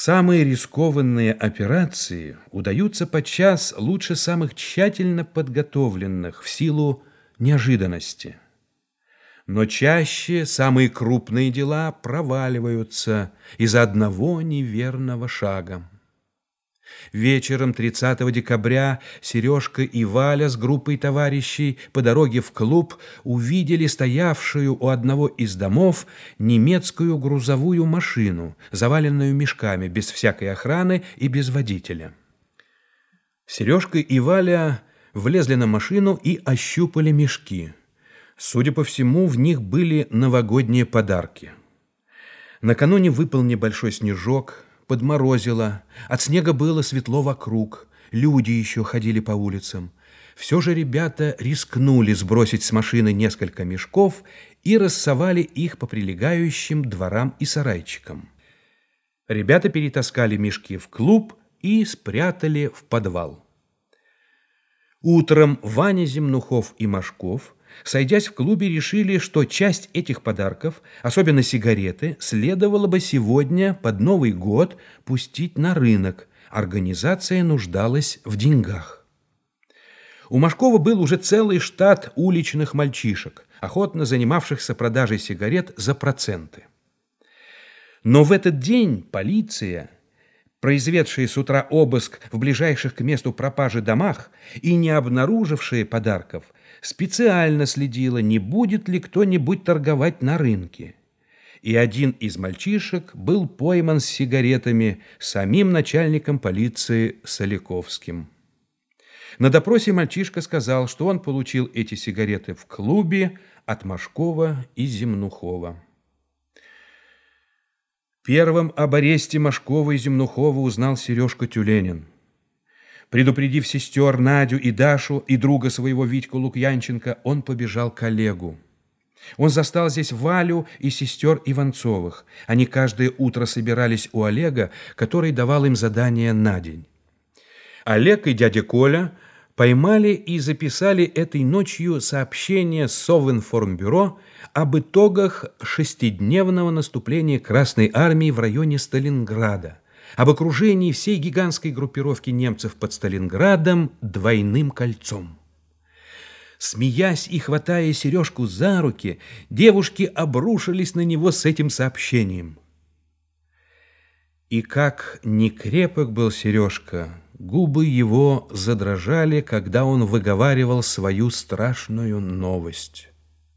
Самые рискованные операции удаются подчас лучше самых тщательно подготовленных в силу неожиданности. Но чаще самые крупные дела проваливаются из-за одного неверного шага. Вечером 30 декабря Сережка и Валя с группой товарищей по дороге в клуб увидели стоявшую у одного из домов немецкую грузовую машину, заваленную мешками, без всякой охраны и без водителя. Сережка и Валя влезли на машину и ощупали мешки. Судя по всему, в них были новогодние подарки. Накануне выпал небольшой снежок, подморозило, от снега было светло вокруг, люди еще ходили по улицам. Все же ребята рискнули сбросить с машины несколько мешков и рассовали их по прилегающим дворам и сарайчикам. Ребята перетаскали мешки в клуб и спрятали в подвал. Утром Ваня Земнухов и Машков, сойдясь в клубе, решили, что часть этих подарков, особенно сигареты, следовало бы сегодня под Новый год пустить на рынок. Организация нуждалась в деньгах. У Машкова был уже целый штат уличных мальчишек, охотно занимавшихся продажей сигарет за проценты. Но в этот день полиция, произведшая с утра обыск в ближайших к месту пропажи домах и не обнаружившая подарков, специально следила, не будет ли кто-нибудь торговать на рынке. И один из мальчишек был пойман с сигаретами самим начальником полиции Соляковским. На допросе мальчишка сказал, что он получил эти сигареты в клубе от Машкова и Земнухова. Первым об аресте Машкова и Земнухова узнал Сережка Тюленин. Предупредив сестер Надю и Дашу и друга своего Витьку Лукьянченко, он побежал к Олегу. Он застал здесь Валю и сестер Иванцовых. Они каждое утро собирались у Олега, который давал им задания на день. Олег и дядя Коля поймали и записали этой ночью сообщение Совинформбюро об итогах шестидневного наступления Красной Армии в районе Сталинграда, об окружении всей гигантской группировки немцев под Сталинградом двойным кольцом. Смеясь и хватая Сережку за руки, девушки обрушились на него с этим сообщением. И как ни крепок был Сережка, губы его задрожали, когда он выговаривал свою страшную новость.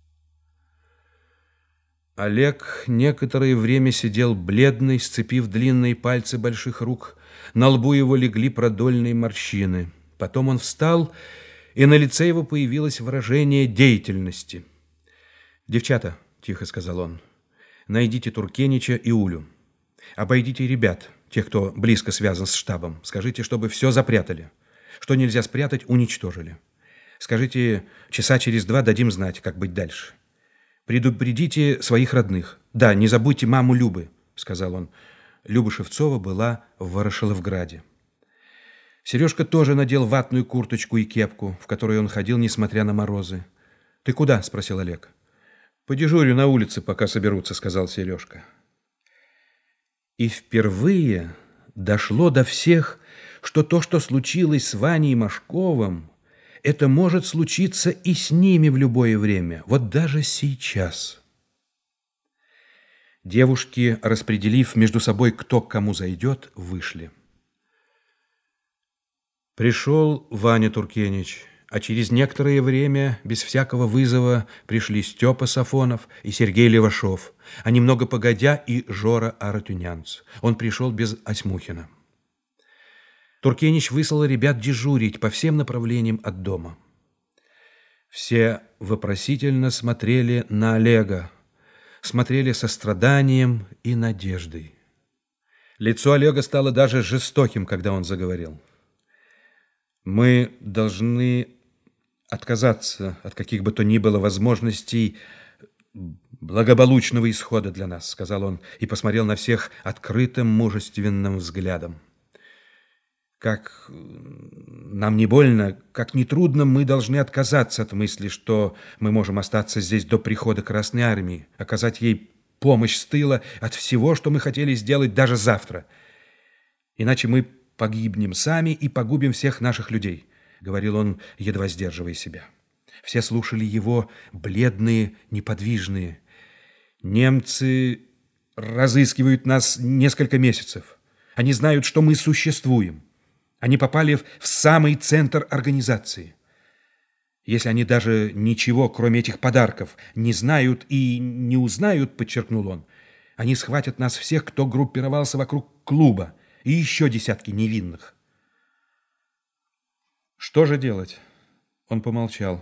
Олег некоторое время сидел бледный, сцепив длинные пальцы больших рук. На лбу его легли продольные морщины. Потом он встал, и на лице его появилось выражение деятельности. «Девчата», — тихо сказал он, — «найдите Туркенича и Улю. Обойдите ребят, тех, кто близко связан с штабом. Скажите, чтобы все запрятали. Что нельзя спрятать, уничтожили. Скажите, часа через 2 дадим знать, как быть дальше. Предупредите своих родных. Да, не забудьте маму Любы», — сказал он. Люба Шевцова была в Ворошиловграде. Сережка тоже надел ватную курточку и кепку, в которой он ходил, несмотря на морозы. «Ты куда?» — спросил Олег. «Подежурю на улице, пока соберутся», — сказал Сережка. И впервые дошло до всех, что то, что случилось с Ваней Машковым, это может случиться и с ними в любое время, вот даже сейчас. Девушки, распределив между собой, кто к кому зайдет, вышли. Пришел Ваня Туркенич, а через некоторое время, без всякого вызова, пришли Степа Сафонов и Сергей Левашов, а немного погодя и Жора Аратюнянц. Он пришел без Осьмухина. Туркенич выслал ребят дежурить по всем направлениям от дома. Все вопросительно смотрели на Олега, смотрели со страданием и надеждой. Лицо Олега стало даже жестоким, когда он заговорил. «Мы должны отказаться от каких бы то ни было возможностей благополучного исхода для нас», — сказал он и посмотрел на всех открытым, мужественным взглядом. «Как нам не больно, как не трудно, мы должны отказаться от мысли, что мы можем остаться здесь до прихода Красной Армии, оказать ей помощь с тыла от всего, что мы хотели сделать даже завтра. Иначе мы погибнем сами и погубим всех наших людей, говорил он, едва сдерживая себя. Все слушали его, бледные, неподвижные. Немцы разыскивают нас несколько месяцев. Они знают, что мы существуем. Они попали в самый центр организации. Если они даже ничего, кроме этих подарков, не знают и не узнают, подчеркнул он, они схватят нас всех, кто группировался вокруг клуба, и еще десятки невинных. Что же делать? Он помолчал.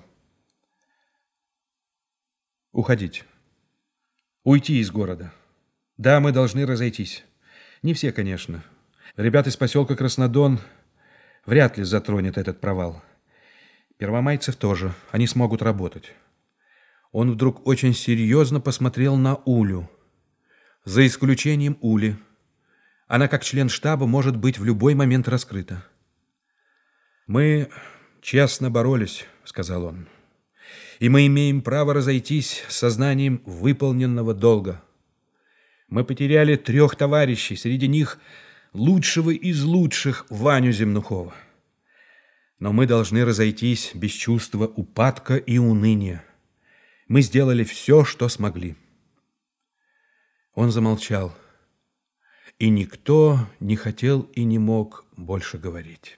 Уходить. Уйти из города. Да, мы должны разойтись. Не все, конечно. Ребята из поселка Краснодон вряд ли затронет этот провал. Первомайцев тоже. Они смогут работать. Он вдруг очень серьезно посмотрел на Улю. За исключением Ули. Она, как член штаба, может быть в любой момент раскрыта. «Мы честно боролись», — сказал он. «И мы имеем право разойтись с сознанием выполненного долга. Мы потеряли 3 товарищей, среди них лучшего из лучших Ваню Земнухова. Но мы должны разойтись без чувства упадка и уныния. Мы сделали все, что смогли». Он замолчал, и никто не хотел и не мог больше говорить.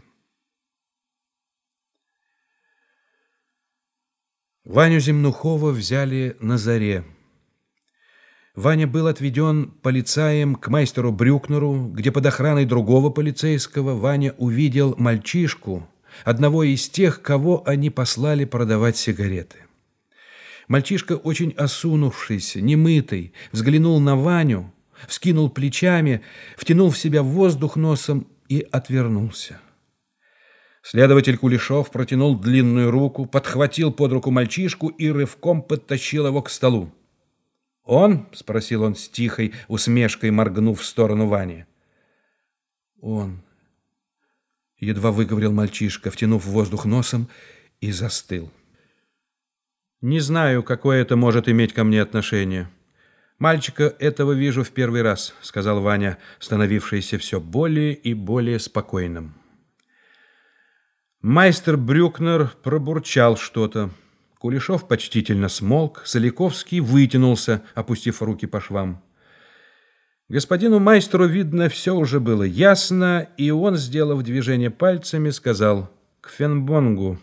Ваню Земнухова взяли на заре. Ваня был отведен полицаем к майстеру Брюкнеру, где под охраной другого полицейского Ваня увидел мальчишку, одного из тех, кого они послали продавать сигареты. Мальчишка, очень осунувшийся, немытый, взглянул на Ваню, вскинул плечами, втянул в себя воздух носом и отвернулся. Следователь Кулешов протянул длинную руку, подхватил под руку мальчишку и рывком подтащил его к столу. «Он?» — спросил он с тихой усмешкой, моргнув в сторону Вани. «Он», — едва выговорил мальчишка, втянув воздух носом, и застыл. «Не знаю, какое это может иметь ко мне отношение. Мальчика этого вижу в первый раз», — сказал Ваня, становившийся все более и более спокойным. Майстер Брюкнер пробурчал что-то. Кулешов почтительно смолк, Соликовский вытянулся, опустив руки по швам. Господину майстеру, видно, все уже было ясно, и он, сделав движение пальцами, сказал: «К Фенбонгу».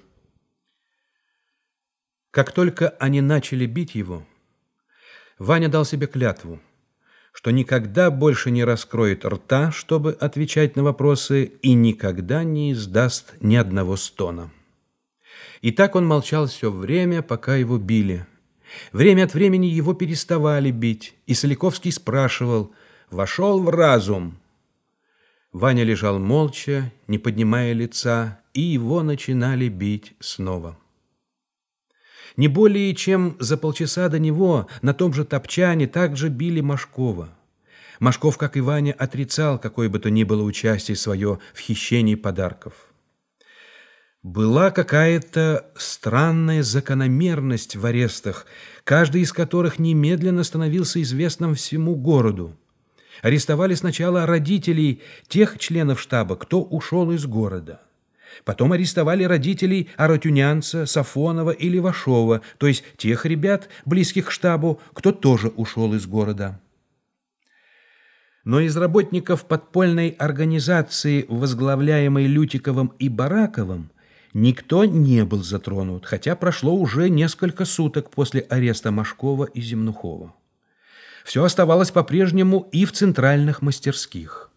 Как только они начали бить его, Ваня дал себе клятву, что никогда больше не раскроет рта, чтобы отвечать на вопросы, и никогда не издаст ни одного стона. И так он молчал все время, пока его били. Время от времени его переставали бить, и Соликовский спрашивал: «Вошел в разум?» Ваня лежал молча, не поднимая лица, и его начинали бить снова. Не более чем за полчаса до него на том же топчане также били Машкова. Машков, как и Ваня, отрицал какое бы то ни было участие свое в хищении подарков. Была какая-то странная закономерность в арестах, каждый из которых немедленно становился известным всему городу. Арестовали сначала родителей тех членов штаба, кто ушел из города. Потом арестовали родителей Арутюнянца, Сафонова и Левашова, то есть тех ребят, близких к штабу, кто тоже ушел из города. Но из работников подпольной организации, возглавляемой Лютиковым и Бараковым, никто не был затронут, хотя прошло уже несколько суток после ареста Машкова и Земнухова. Все оставалось по-прежнему и в центральных мастерских.